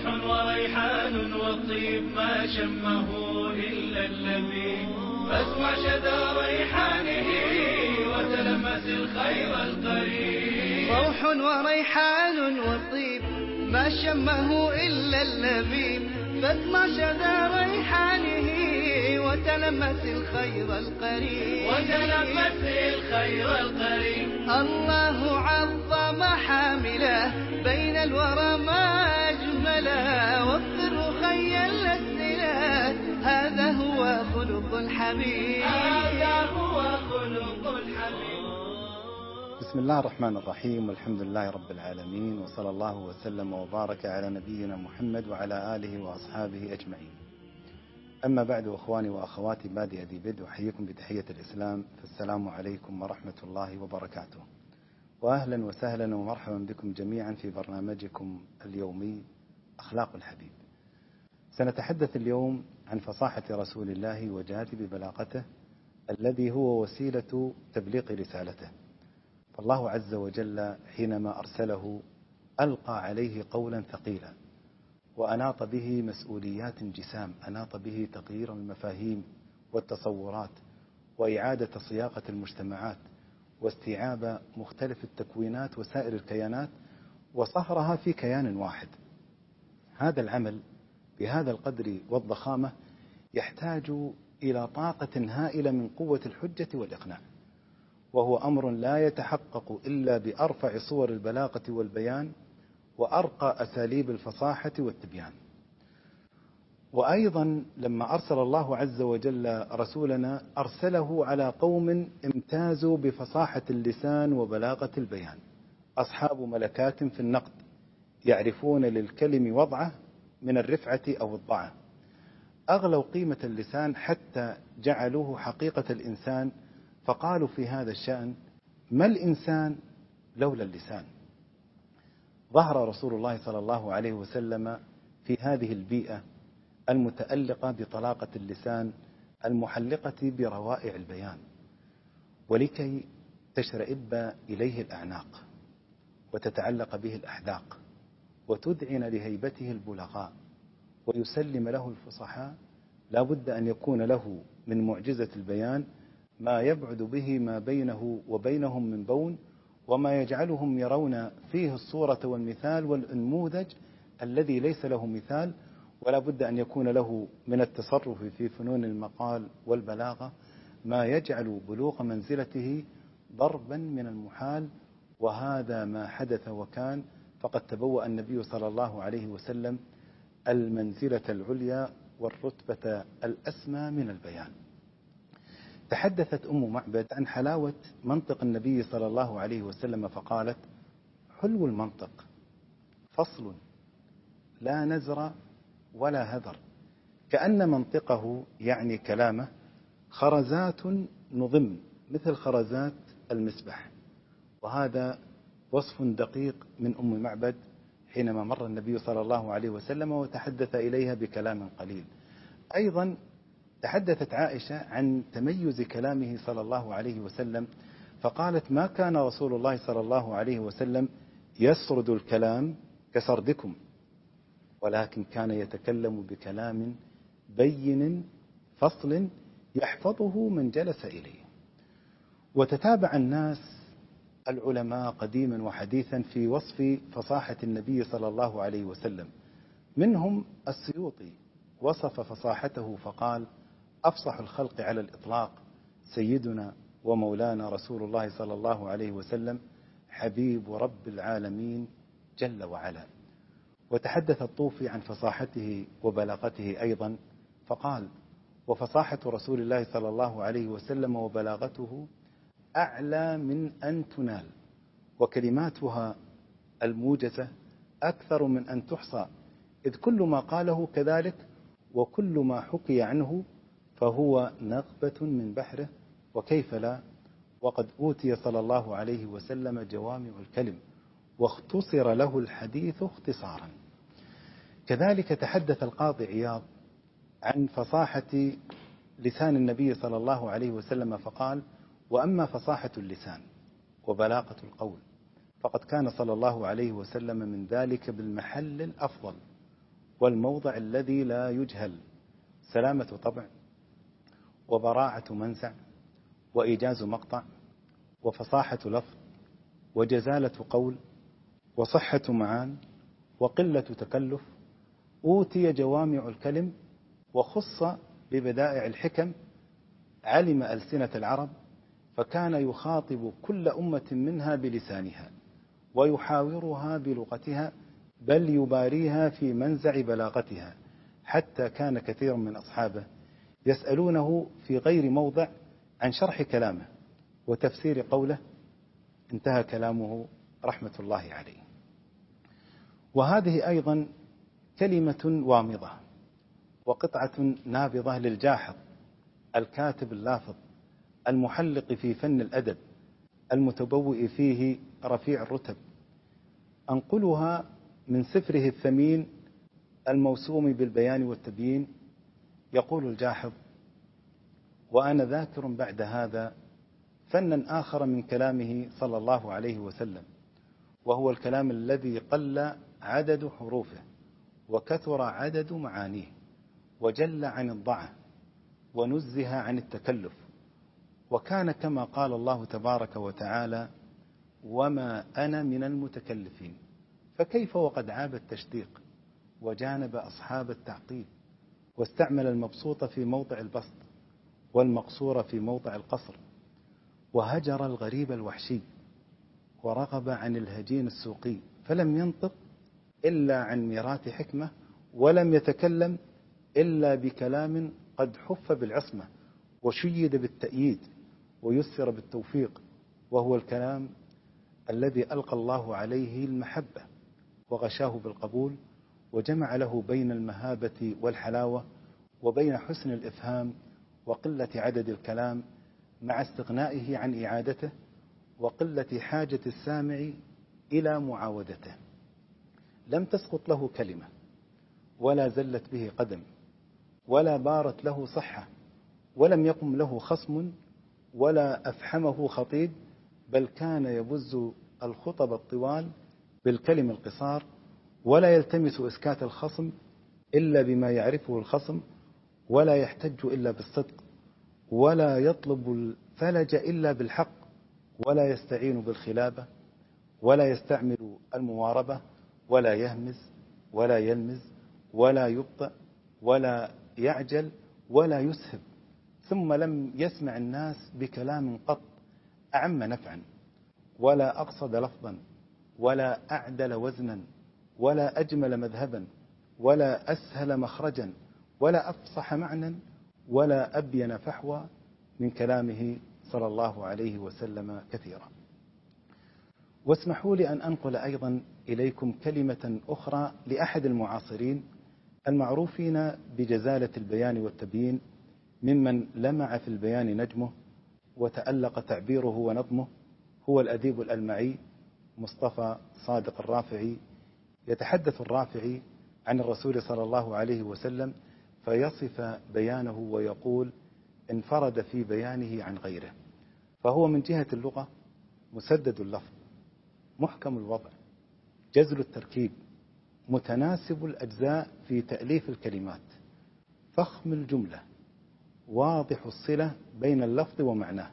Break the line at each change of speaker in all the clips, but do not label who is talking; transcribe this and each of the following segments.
روح وريحان والطيب ما شمه إلا اللبيب، فاسمع شذا ريحانه وتلمس الخير القريب.
روح وريحان والطيب ما شمه إلا اللبيب، فاسمع شذا ريحانه وتلمس الخير القريب.
وتلمس الخير القريب.
الله عظم حامله بين الورى ما أجمله، واغفر خيا الأسئلة هذا هو خلق الحبيب.
هذا هو خلق الحبيب.
بسم الله الرحمن الرحيم، والحمد لله رب العالمين، وصلى الله وسلم وبارك على نبينا محمد وعلى آله وأصحابه أجمعين. أما بعد، أخواني وأخواتي بادئ ذي بدء، أحييكم بتحية الإسلام، فالسلام عليكم ورحمة الله وبركاته. وأهلا وسهلا ومرحبا بكم جميعا في برنامجكم اليومي أخلاق الحبيب. سنتحدث اليوم عن فصاحة رسول الله وجاذب بلاغته الذي هو وسيلة تبليغ رسالته. فالله عز وجل حينما أرسله ألقى عليه قولا ثقيلا، وأناط به مسؤوليات جسام، أناط به تغيير المفاهيم والتصورات، وإعادة صياغة المجتمعات، واستيعاب مختلف التكوينات وسائر الكيانات، وصهرها في كيان واحد. هذا العمل بهذا القدر والضخامة يحتاج إلى طاقة هائلة من قوة الحجة والإقناع، وهو أمر لا يتحقق إلا بأرفع صور البلاغة والبيان وأرقى أساليب الفصاحة والتبيان. وأيضا لما أرسل الله عز وجل رسولنا أرسله على قوم امتازوا بفصاحة اللسان وبلاغة البيان، أصحاب ملكات في النقد، يعرفون للكلم وضعه من الرفعة أو الضعة، أغلوا قيمة اللسان حتى جعلوه حقيقة الإنسان، فقالوا في هذا الشأن: ما الإنسان لولا اللسان؟ ظهر رسول الله صلى الله عليه وسلم في هذه البيئة المتألقة بطلاقة اللسان المحلقة بروائع البيان، ولكي تشرئب إليه الأعناق وتتعلق به الأحداق وتدعن لهيبته البلغاء ويسلم له الفصحاء، لا بد أن يكون له من معجزة البيان ما يبعد به ما بينه وبينهم من بون، وما يجعلهم يرون فيه الصورة والمثال والنموذج الذي ليس له مثال، ولا بد أن يكون له من التصرف في فنون المقال والبلاغة ما يجعل بلوغ منزلته ضربا من المحال. وهذا ما حدث وكان، فقد تبوأ النبي صلى الله عليه وسلم المنزلة العليا والرتبة الأسمى من البيان. تحدثت أم معبد عن حلاوة منطق النبي صلى الله عليه وسلم فقالت: حلو المنطق فصل لا نزر ولا هذر، كأن منطقه يعني كلامه خرزات نظم مثل خرزات المسبح. وهذا وصف دقيق من أم معبد حينما مر النبي صلى الله عليه وسلم وتحدث إليها بكلام قليل. أيضا تحدثت عائشة عن تميز كلامه صلى الله عليه وسلم، فقالت: ما كان رسول الله صلى الله عليه وسلم يسرد الكلام كسردكم، ولكن كان يتكلم بكلام بين فصل يحفظه من جلس إليه. وتتابع الناس العلماء قديما وحديثا في وصف فصاحة النبي صلى الله عليه وسلم، منهم السيوطي وصف فصاحته فقال: أفصح الخلق على الإطلاق سيدنا ومولانا رسول الله صلى الله عليه وسلم، حبيب رب العالمين جل وعلا. وتحدث الطوفي عن فصاحته وبلاغته أيضا فقال: وفصاحة رسول الله صلى الله عليه وسلم وبلاغته أعلى من أن تنال، وكلماتها الموجزة أكثر من أن تحصى، إذ كل ما قاله كذلك، وكل ما حكي عنه فهو نغبة من بحره، وكيف لا، وقد أوتي صلى الله عليه وسلم جوامع الكلم واختصر له الحديث اختصارا. كذلك تحدث القاضي عياض عن فصاحة لسان النبي صلى الله عليه وسلم فقال: وأما فصاحة اللسان وبلاغة القول فقد كان صلى الله عليه وسلم من ذلك بالمحل الأفضل، والموضع الذي لا يجهل، سلامة طبع، وبراعة منزع، وإيجاز مقطع، وفصاحة لفظ، وجزالة قول، وصحة معان، وقلة تكلف. أوتي جوامع الكلم، وخص ببدائع الحكم. علم ألسنة العرب، فكان يخاطب كل أمة منها بلسانها، ويحاورها بلغتها، بل يباريها في منزع بلاغتها، حتى كان كثير من أصحابه يسألونه في غير موضع عن شرح كلامه وتفسير قوله. انتهى كلامه رحمة الله عليه. وهذه أيضا كلمة وامضة وقطعة نابضة للجاحظ الكاتب اللافظ المحلق في فن الأدب المتبوئ فيه رفيع الرتب. أنقلها من سفره الثمين الموسوم بالبيان والتبيين. يقول الجاحظ: وأنا ذاكر بعد هذا فنا آخر من كلامه صلى الله عليه وسلم، وهو الكلام الذي قل عدد حروفه وكثر عدد معانيه، وجل عن الضعف ونزه عن التكلف، وكان كما قال الله تبارك وتعالى: وما أنا من المتكلفين. فكيف وقد عاب التشديق وجانب أصحاب التعقيد، واستعمل المبسوط في موضع البسط والمقصور في موضع القصر، وهجر الغريب الوحشي، ورغب عن الهجين السوقي، فلم ينطق إلا عن ميراث حكمة، ولم يتكلم إلا بكلام قد حف بالعصمة وشيد بالتأييد ويسر بالتوفيق، وهو الكلام الذي ألقى الله عليه المحبة وغشاه بالقبول، وجمع له بين المهابة والحلاوة، وبين حسن الإفهام وقلة عدد الكلام، مع استغنائه عن إعادته، وقلة حاجة السامع إلى معاودته. لم تسقط له كلمة، ولا زلت به قدم، ولا بارت له صحة، ولم يقم له خصم، ولا أفحمه خطيب، بل كان يبز الخطب الطوال بالكلم القصار، ولا يلتمس إسكات الخصم إلا بما يعرفه الخصم، ولا يحتج إلا بالصدق، ولا يطلب الفلج إلا بالحق، ولا يستعين بالخلابة، ولا يستعمل المواربة، ولا يهمز ولا يلمز، ولا يبطئ ولا يعجل، ولا يسهب. ثم لم يسمع الناس بكلام قط أعم نفعا، ولا أقصد لفظا، ولا أعدل وزنا، ولا أجمل مذهبا، ولا أسهل مخرجا، ولا أفصح معنى، ولا أبين فحوى من كلامه صلى الله عليه وسلم كثيرا. واسمحوا لي أن أنقل أيضا إليكم كلمة أخرى لأحد المعاصرين المعروفين بجزالة البيان والتبيين، ممن لمع في البيان نجمه وتألق تعبيره ونظمه، هو الأديب الألمعي مصطفى صادق الرافعي. يتحدث الرافعي عن الرسول صلى الله عليه وسلم فيصف بيانه ويقول: انفرد في بيانه عن غيره، فهو من جهة اللغة مسدد اللفظ، محكم الوضع، جزل التركيب، متناسب الأجزاء في تأليف الكلمات، فخم الجملة، واضح الصلة بين اللفظ ومعناه.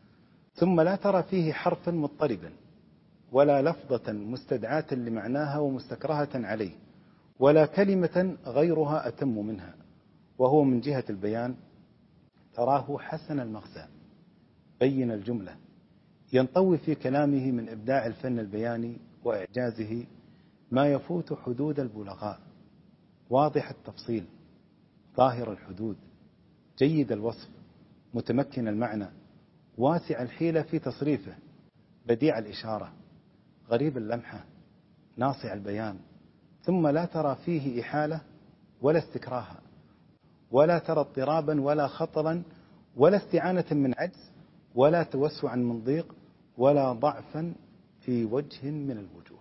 ثم لا ترى فيه حرفا مضطربا، ولا لفظة مستدعاة لمعناها ومستكرهة عليه، ولا كلمة غيرها أتم منها. وهو من جهة البيان تراه حسن المغزى، بين الجملة، ينطوي في كلامه من إبداع الفن البياني وإعجازه ما يفوت حدود البلغاء، واضح التفصيل، ظاهر الحدود، جيد الوصف، متمكن المعنى، واسع الحيلة في تصريفه، بديع الإشارة، غريب اللمحة، ناصع البيان. ثم لا ترى فيه إحالة ولا استكراها، ولا ترى اضطرابا ولا خطرا، ولا استعانة من عجز، ولا توسعا من ضيق، ولا ضعفا في وجه من الوجوه.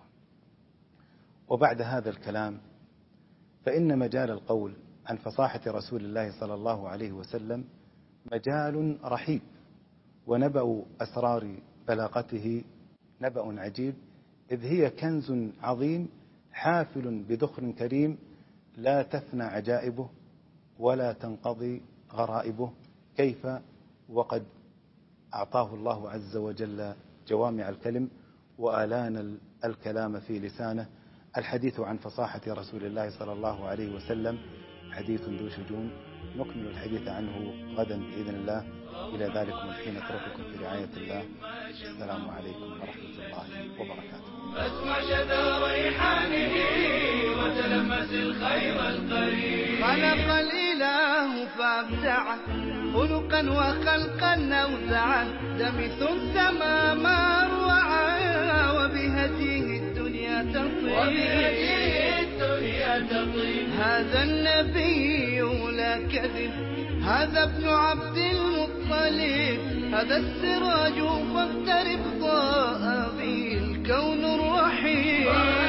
وبعد هذا الكلام فإن مجال القول عن فصاحة رسول الله صلى الله عليه وسلم مجال رحيب، ونبأ أسرار بلاغته نبأ عجيب، إذ هي كنز عظيم حافل بذخر كريم، لا تفنى عجائبه ولا تنقضي غرائبه. كيف وقد أعطاه الله عز وجل جوامع الكلم وآلان الكلام في لسانه. الحديث عن فصاحة رسول الله صلى الله عليه وسلم حديث ذو شجون، نكمل الحديث عنه غدا بإذن الله. إلى ذلك الحين أترككم في رعاية الله. السلام عليكم ورحمة الله وبركاته.
فاسمع شذا ريحانه وتلمس الخير القريب.
خلق الإله فابدعه خلقا وخلقا نوزعه، دمث السما ما روعه وبهديه الدنيا تطيب. هذا النبي لا كذب، هذا ابن عبد المطلب، هذا السراج فاقترب ضاء به الكون الرحيم.